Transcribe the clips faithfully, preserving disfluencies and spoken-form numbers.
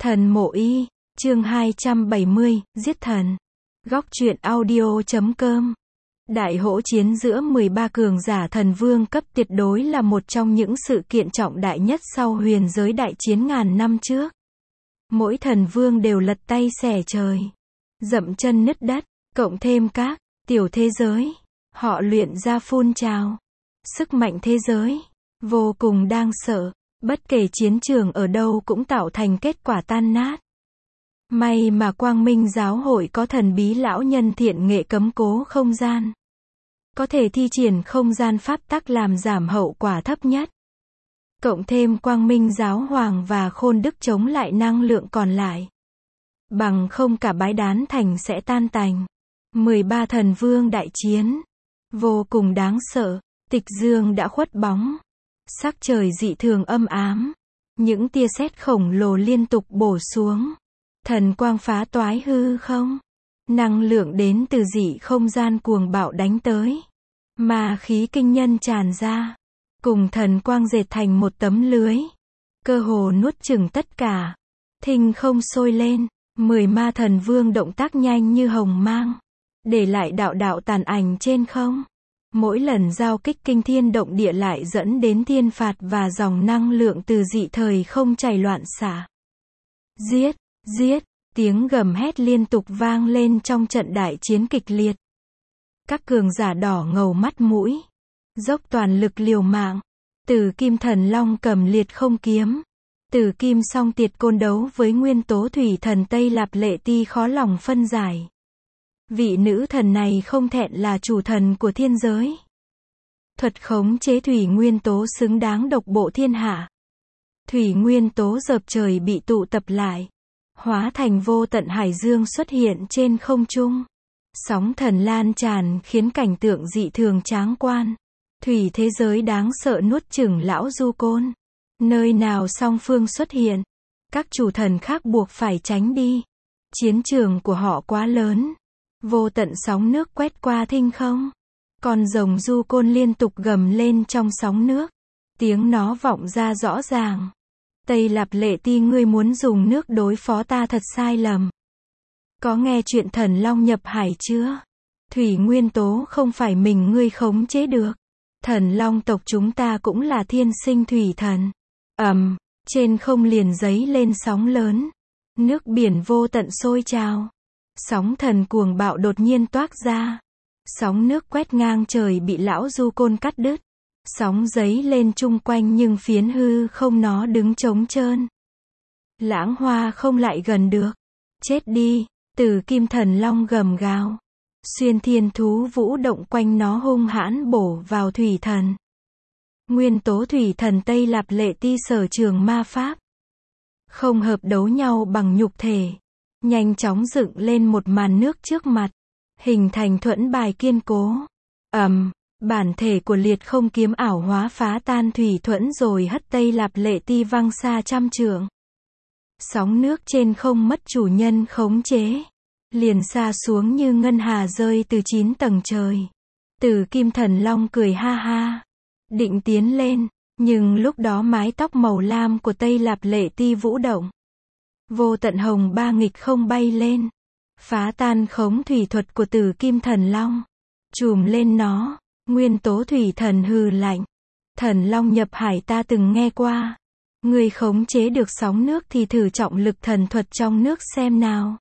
Thần Mộ Y, chương hai trăm bảy mươi, Giết Thần. Góc truyện audio chấm com. Đại hỗn chiến giữa mười ba cường giả thần vương cấp tuyệt đối là một trong những sự kiện trọng đại nhất sau huyền giới đại chiến ngàn năm trước. Mỗi thần vương đều lật tay xẻ trời, dậm chân nứt đất, cộng thêm các tiểu thế giới, họ luyện ra phun trào sức mạnh thế giới, vô cùng đáng sợ. Bất kể chiến trường ở đâu cũng tạo thành kết quả tan nát. May mà Quang Minh giáo hội có thần bí lão nhân thiện nghệ cấm cố không gian, có thể thi triển không gian pháp tắc làm giảm hậu quả thấp nhất. Cộng thêm Quang Minh giáo hoàng và Khôn Đức chống lại năng lượng còn lại. Bằng không cả bái đán thành sẽ tan tành. mười ba thần vương đại chiến, vô cùng đáng sợ. Tịch dương đã khuất bóng. Sắc trời dị thường âm ám. Những tia sét khổng lồ liên tục bổ xuống. Thần quang phá toái hư không. Năng lượng đến từ dị không gian cuồng bạo đánh tới. Ma khí kinh nhân tràn ra. Cùng thần quang dệt thành một tấm lưới. Cơ hồ nuốt chửng tất cả. Thinh không sôi lên. Mười ma thần vương động tác nhanh như hồng mang. Để lại đạo đạo tàn ảnh trên không. Mỗi lần giao kích kinh thiên động địa lại dẫn đến thiên phạt và dòng năng lượng từ dị thời không chảy loạn xạ. Giết, giết, tiếng gầm hét liên tục vang lên trong trận đại chiến kịch liệt. Các cường giả đỏ ngầu mắt mũi, dốc toàn lực liều mạng. Tử Kim Thần Long cầm liệt không kiếm. Tử Kim Song Tiệt Côn đấu với nguyên tố thủy thần Tây Lạp Lệ Ti khó lòng phân giải. Vị nữ thần này không thẹn là chủ thần của thiên giới. Thuật khống chế thủy nguyên tố xứng đáng độc bộ thiên hạ. Thủy nguyên tố dợp trời bị tụ tập lại, hóa thành vô tận hải dương xuất hiện trên không trung. Sóng thần lan tràn khiến cảnh tượng dị thường tráng quan. Thủy thế giới đáng sợ nuốt chửng lão du côn. Nơi nào song phương xuất hiện, các chủ thần khác buộc phải tránh đi. Chiến trường của họ quá lớn. Vô tận sóng nước quét qua thinh không. Con rồng du côn liên tục gầm lên trong sóng nước. Tiếng nó vọng ra rõ ràng. Tây Lạp Lệ Ti, ngươi muốn dùng nước đối phó ta thật sai lầm. Có nghe chuyện thần long nhập hải chưa? Thủy nguyên tố không phải mình ngươi khống chế được. Thần long tộc chúng ta cũng là thiên sinh thủy thần. Ầm, trên không liền giấy lên sóng lớn. Nước biển vô tận sôi trào. Sóng thần cuồng bạo đột nhiên toát ra. Sóng nước quét ngang trời bị lão du côn cắt đứt. Sóng giấy lên chung quanh nhưng phiến hư không nó đứng trống trơn. Lãng hoa không lại gần được. Chết đi, Tử Kim Thần Long gầm gào. Xuyên thiên thú vũ động quanh nó hung hãn bổ vào thủy thần. Nguyên tố thủy thần Tây Lạp Lệ Ti sở trường ma pháp. Không hợp đấu nhau bằng nhục thể. Nhanh chóng dựng lên một màn nước trước mặt. Hình thành thuẫn bài kiên cố. Ầm, bản thể của liệt không kiếm ảo hóa phá tan thủy thuẫn rồi hất Tây Lạp Lệ Ti văng xa trăm trượng. Sóng nước trên không mất chủ nhân khống chế. Liền xa xuống như ngân hà rơi từ chín tầng trời. Tử Kim Thần Long cười ha ha. Định tiến lên, nhưng lúc đó mái tóc màu lam của Tây Lạp Lệ Ti vũ động. Vô tận hồng ba nghịch không bay lên. Phá tan khống thủy thuật của Tử Kim Thần Long. Chùm lên nó. Nguyên tố thủy thần hừ lạnh. Thần long nhập hải ta từng nghe qua. Người khống chế được sóng nước thì thử trọng lực thần thuật trong nước xem nào.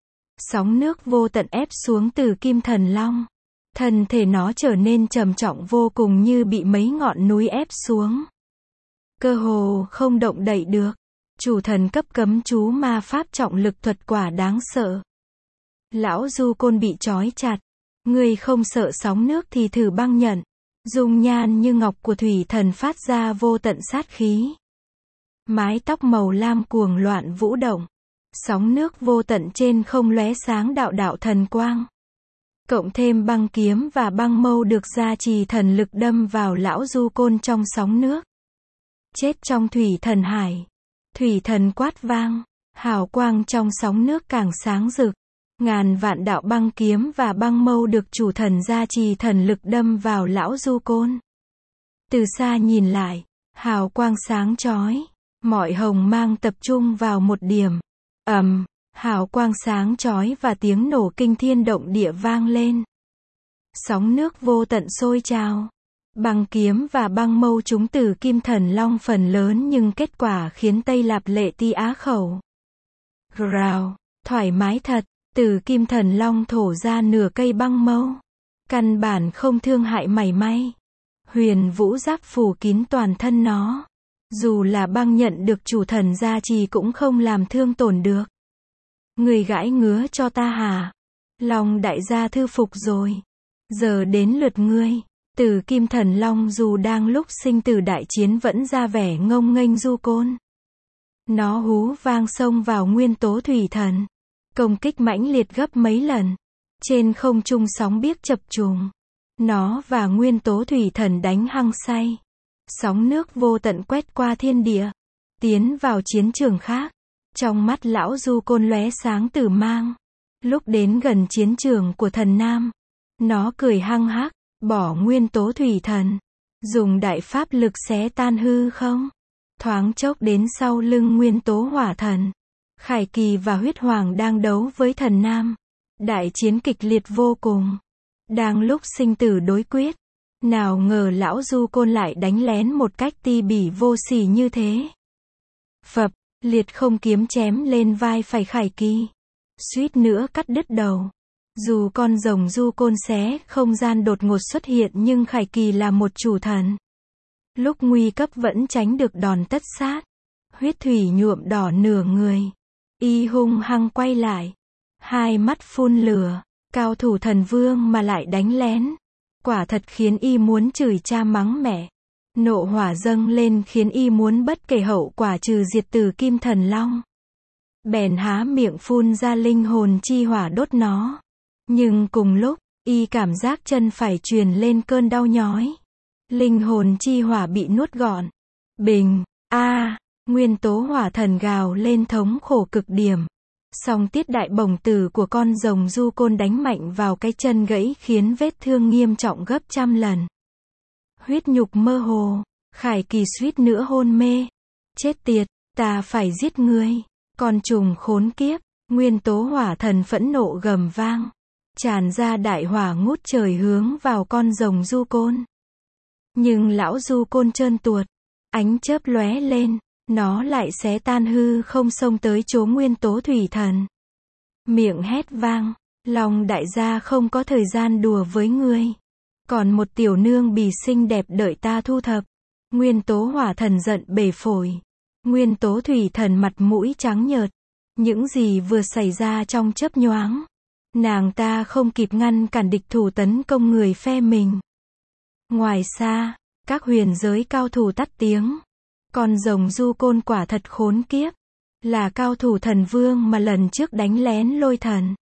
Sóng nước vô tận ép xuống Tử Kim Thần Long. Thân thể nó trở nên trầm trọng vô cùng như bị mấy ngọn núi ép xuống. Cơ hồ không động đậy được. Chủ thần cấp cấm chú ma pháp trọng lực thuật quả đáng sợ. Lão du côn bị trói chặt. Ngươi không sợ sóng nước thì thử băng nhận. Dung nhan như ngọc của thủy thần phát ra vô tận sát khí. Mái tóc màu lam cuồng loạn vũ động. Sóng nước vô tận trên không lóe sáng đạo đạo thần quang. Cộng thêm băng kiếm và băng mâu được gia trì thần lực đâm vào lão du côn trong sóng nước. Chết trong thủy thần hải. Thủy thần quát vang. Hào quang trong sóng nước càng sáng rực. Ngàn vạn đạo băng kiếm và băng mâu được chủ thần gia trì thần lực đâm vào lão du côn. Từ xa nhìn lại, hào quang sáng chói, mọi hồng mang tập trung vào một điểm. ầm, hào quang sáng chói và tiếng nổ kinh thiên động địa vang lên. Sóng nước vô tận sôi trào. Băng kiếm và băng mâu chúng từ Kim Thần Long phần lớn nhưng kết quả khiến Tây Lạp Lệ Ti á khẩu. Rào, thoải mái thật, từ Kim Thần Long thổ ra nửa cây băng mâu. Căn bản không thương hại mảy may. Huyền vũ giáp phủ kín toàn thân nó. Dù là băng nhận được chủ thần gia trì cũng không làm thương tổn được. Người gãi ngứa cho ta hả? Long đại gia thư phục rồi. Giờ đến lượt ngươi. Từ Kim Thần Long dù đang lúc sinh tử đại chiến vẫn ra vẻ ngông nghênh du côn. Nó hú vang xông vào nguyên tố thủy thần. Công kích mãnh liệt gấp mấy lần. Trên không trung sóng biếc chập trùng. Nó và nguyên tố thủy thần đánh hăng say. Sóng nước vô tận quét qua thiên địa. Tiến vào chiến trường khác. Trong mắt lão du côn lóe sáng tử mang. Lúc đến gần chiến trường của thần Nam. Nó cười hăng hắc. Bỏ nguyên tố thủy thần. Dùng đại pháp lực xé tan hư không. Thoáng chốc đến sau lưng nguyên tố hỏa thần. Khải Kỳ và Huyết Hoàng đang đấu với thần Nam. Đại chiến kịch liệt vô cùng. Đang lúc sinh tử đối quyết. Nào ngờ lão du côn lại đánh lén một cách ti bỉ vô sỉ như thế. Phập, liệt không kiếm chém lên vai phải Khải Kỳ. Suýt nữa cắt đứt đầu. Dù con rồng du côn xé không gian đột ngột xuất hiện nhưng Khải Kỳ là một chủ thần. Lúc nguy cấp vẫn tránh được đòn tất sát. Huyết thủy nhuộm đỏ nửa người. Y hung hăng quay lại. Hai mắt phun lửa. Cao thủ thần vương mà lại đánh lén. Quả thật khiến y muốn chửi cha mắng mẹ. Nộ hỏa dâng lên khiến y muốn bất kể hậu quả trừ diệt từ Kim Thần Long. Bèn há miệng phun ra linh hồn chi hỏa đốt nó. Nhưng cùng lúc, y cảm giác chân phải truyền lên cơn đau nhói. Linh hồn chi hỏa bị nuốt gọn. Bình, a, à, nguyên tố hỏa thần gào lên thống khổ cực điểm. Song tiết đại bổng tử của con rồng du côn đánh mạnh vào cái chân gãy khiến vết thương nghiêm trọng gấp trăm lần. Huyết nhục mơ hồ, Khải Kỳ suýt nữa hôn mê. Chết tiệt, ta phải giết ngươi. Con trùng khốn kiếp, nguyên tố hỏa thần phẫn nộ gầm vang. Tràn ra đại hỏa ngút trời hướng vào con rồng du côn. Nhưng lão du côn trơn tuột. Ánh chớp lóe lên. Nó lại xé tan hư không xông tới chỗ nguyên tố thủy thần. Miệng hét vang. Long đại gia không có thời gian đùa với ngươi. Còn một tiểu nương bì xinh đẹp đợi ta thu thập. Nguyên tố hỏa thần giận bể phổi. Nguyên tố thủy thần mặt mũi trắng nhợt. Những gì vừa xảy ra trong chớp nhoáng. Nàng ta không kịp ngăn cản địch thủ tấn công người phe mình. Ngoài xa, các huyền giới cao thủ tắt tiếng. Con rồng du côn quả thật khốn kiếp. Là cao thủ thần vương mà lần trước đánh lén lôi thần.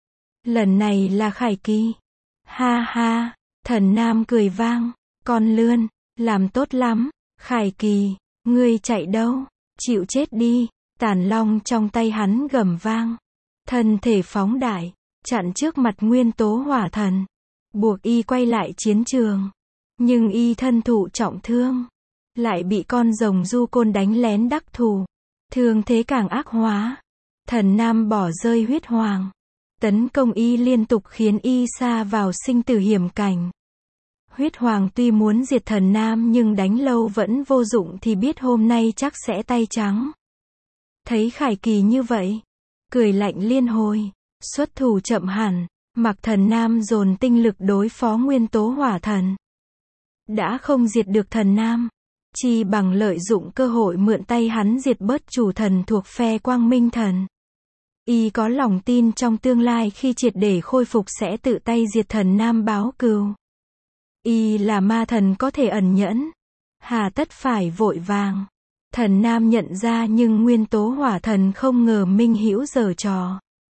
Lần này là Khải Kỳ. Ha ha, thần Nam cười vang. Con lươn, làm tốt lắm. Khải Kỳ, ngươi chạy đâu? Chịu chết đi. Tàn long trong tay hắn gầm vang. Thân thể phóng đại. Chặn trước mặt nguyên tố hỏa thần. Buộc y quay lại chiến trường. Nhưng y thân thụ trọng thương. Lại bị con rồng du côn đánh lén đắc thủ. Thương thế càng ác hóa. Thần Nam bỏ rơi Huyết Hoàng. Tấn công y liên tục khiến y sa vào sinh tử hiểm cảnh. Huyết Hoàng tuy muốn diệt thần Nam nhưng đánh lâu vẫn vô dụng thì biết hôm nay chắc sẽ tay trắng. Thấy Khải Kỳ như vậy. Cười lạnh liên hồi. Xuất thủ chậm hẳn. Mặc thần Nam dồn tinh lực đối phó nguyên tố hỏa thần. Đã không diệt được thần Nam. Chi bằng lợi dụng cơ hội mượn tay hắn diệt bớt chủ thần thuộc phe Quang Minh Thần. Y có lòng tin trong tương lai khi triệt để khôi phục sẽ tự tay diệt thần Nam báo cừu. Y là ma thần có thể ẩn nhẫn. Hà tất phải vội vàng. Thần Nam nhận ra nhưng nguyên tố hỏa thần không ngờ Minh Hữu giở trò.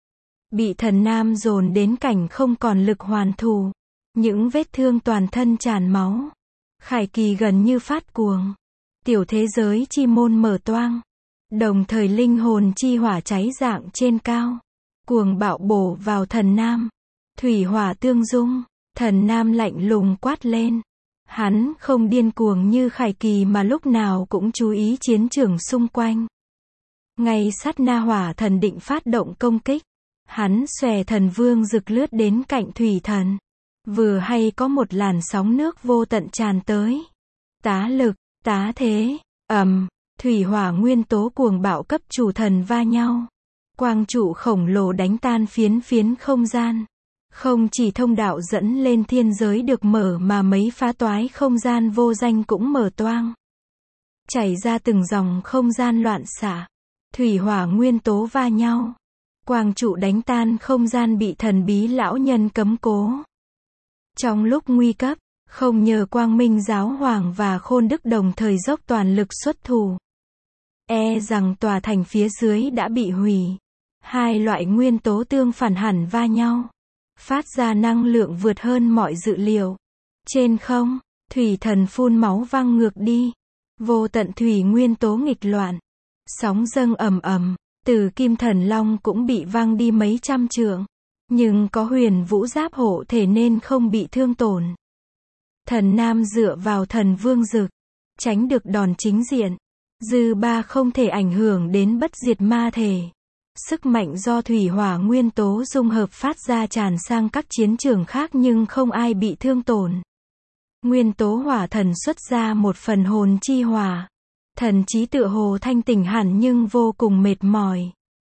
Bị thần Nam dồn đến cảnh không còn lực hoàn thủ. Những vết thương toàn thân tràn máu. Khải Kỳ gần như phát cuồng. Tiểu thế giới chi môn mở toang. Đồng thời linh hồn chi hỏa cháy rạng trên cao. Cuồng bạo bổ vào thần Nam. Thủy hỏa tương dung. Thần Nam lạnh lùng quát lên. Hắn không điên cuồng như Khải Kỳ mà lúc nào cũng chú ý chiến trường xung quanh. Ngay sát na hỏa thần định phát động công kích, hắn xòe thần vương rực lướt đến cạnh thủy thần. Vừa hay có một làn sóng nước vô tận tràn tới. Tá lực, tá thế, ầm, thủy hỏa nguyên tố cuồng bạo cấp chủ thần va nhau. Quang trụ khổng lồ đánh tan phiến phiến không gian. Không chỉ thông đạo dẫn lên thiên giới được mở mà mấy phá toái không gian vô danh cũng mở toang. Chảy ra từng dòng không gian loạn xạ. Thủy hỏa nguyên tố va nhau. Quang trụ đánh tan không gian bị thần bí lão nhân cấm cố. Trong lúc nguy cấp, không nhờ Quang Minh Giáo Hoàng và Khôn Đức đồng thời dốc toàn lực xuất thủ. E rằng tòa thành phía dưới đã bị hủy. Hai loại nguyên tố tương phản hẳn va nhau. Phát ra năng lượng vượt hơn mọi dự liệu. Trên không, thủy thần phun máu văng ngược đi. Vô tận thủy nguyên tố nghịch loạn. Sóng dâng ầm ầm, từ kim thần long cũng bị văng đi mấy trăm trượng. Nhưng có huyền vũ giáp hộ thể nên không bị thương tổn. Thần nam dựa vào thần vương dực, tránh được đòn chính diện. Dư ba không thể ảnh hưởng đến bất diệt ma thể. Sức mạnh do thủy hỏa nguyên tố dung hợp phát ra tràn sang các chiến trường khác nhưng không ai bị thương tổn. Nguyên tố hỏa thần xuất ra một phần hồn chi hỏa. Thần trí tựa hồ thanh tỉnh hẳn nhưng vô cùng mệt mỏi.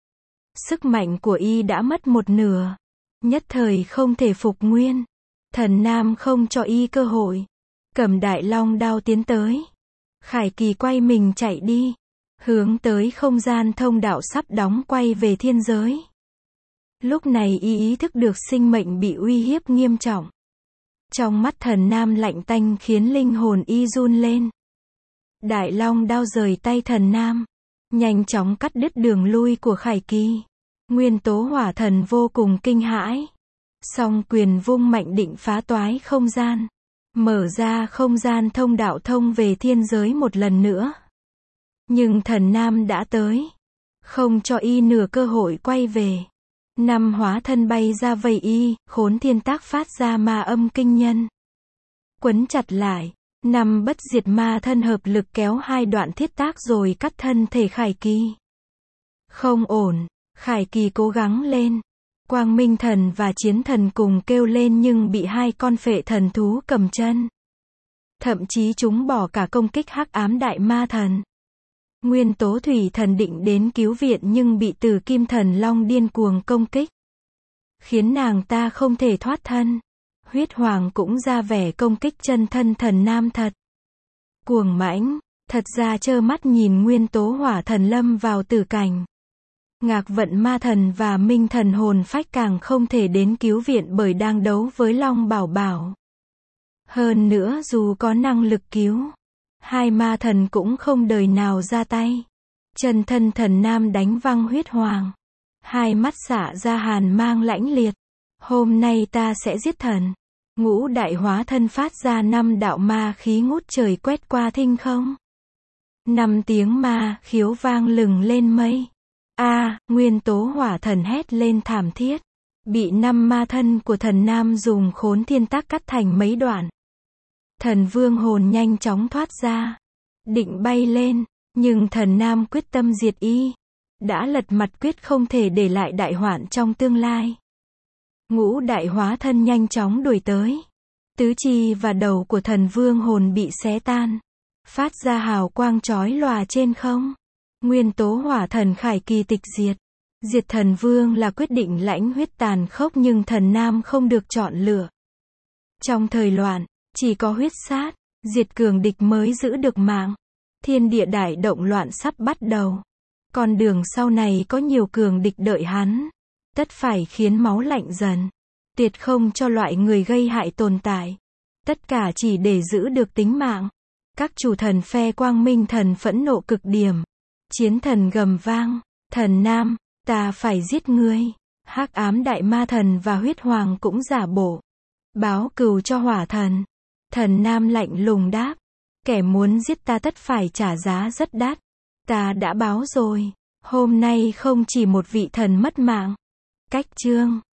Sức mạnh của y đã mất một nửa. Nhất thời không thể phục nguyên. Thần nam không cho y cơ hội. Cầm đại long đao tiến tới. Khải Kỳ quay mình chạy đi. Hướng tới không gian thông đạo sắp đóng quay về thiên giới. Lúc này y ý thức được sinh mệnh bị uy hiếp nghiêm trọng. Trong mắt thần nam lạnh tanh khiến linh hồn y run lên. Đại long đao rời tay thần nam. Nhanh chóng cắt đứt đường lui của Khải Kỳ. Nguyên tố hỏa thần vô cùng kinh hãi. Song quyền vung mạnh định phá toái không gian. Mở ra không gian thông đạo thông về thiên giới một lần nữa. Nhưng thần nam đã tới. Không cho y nửa cơ hội quay về. Năm hóa thân bay ra vây y, khốn thiên tác phát ra ma âm kinh nhân. Quấn chặt lại. Năm bất diệt ma thân hợp lực kéo hai đoạn thiết tác rồi cắt thân thể Khải Kỳ. Không ổn. Khải Kỳ cố gắng lên. Quang Minh thần và Chiến thần cùng kêu lên nhưng bị hai con phệ thần thú cầm chân. Thậm chí chúng bỏ cả công kích hắc ám đại ma thần. Nguyên tố thủy thần định đến cứu viện nhưng bị Tử Kim thần long điên cuồng công kích. Khiến nàng ta không thể thoát thân. Huyết hoàng cũng ra vẻ công kích chân thân thần nam thật. Cuồng mãnh, thật ra trơ mắt nhìn nguyên tố hỏa thần lâm vào tử cảnh. Ngạc vận ma thần và minh thần hồn phách càng không thể đến cứu viện bởi đang đấu với Long Bảo Bảo. Hơn nữa dù có năng lực cứu, hai ma thần cũng không đời nào ra tay. Chân thân thần nam đánh văng huyết hoàng. Hai mắt xả ra hàn mang lãnh liệt. Hôm nay ta sẽ giết thần. Ngũ đại hóa thân phát ra năm đạo ma khí ngút trời quét qua thinh không. Năm tiếng ma khiếu vang lừng lên mây. A, à, nguyên tố hỏa thần hét lên thảm thiết. Bị năm ma thân của thần nam dùng khốn thiên tác cắt thành mấy đoạn. Thần vương hồn nhanh chóng thoát ra. Định bay lên, nhưng thần nam quyết tâm diệt y. Đã lật mặt quyết không thể để lại đại hoạn trong tương lai. Ngũ đại hóa thân nhanh chóng đuổi tới. Tứ chi và đầu của thần vương hồn bị xé tan. Phát ra hào quang chói lòa trên không. Nguyên tố hỏa thần Khải Kỳ tịch diệt. Diệt thần vương là quyết định lãnh huyết tàn khốc nhưng thần nam không được chọn lựa. Trong thời loạn, chỉ có huyết sát, diệt cường địch mới giữ được mạng. Thiên địa đại động loạn sắp bắt đầu. Con đường sau này có nhiều cường địch đợi hắn. Tất phải khiến máu lạnh dần. Tuyệt không cho loại người gây hại tồn tại. Tất cả chỉ để giữ được tính mạng. Các chủ thần phe Quang Minh thần phẫn nộ cực điểm. Chiến thần gầm vang. Thần nam, ta phải giết ngươi. Hắc ám đại ma thần và huyết hoàng cũng giả bộ. Báo cừu cho hỏa thần. Thần nam lạnh lùng đáp. Kẻ muốn giết ta tất phải trả giá rất đắt. Ta đã báo rồi. Hôm nay không chỉ một vị thần mất mạng. Cách chương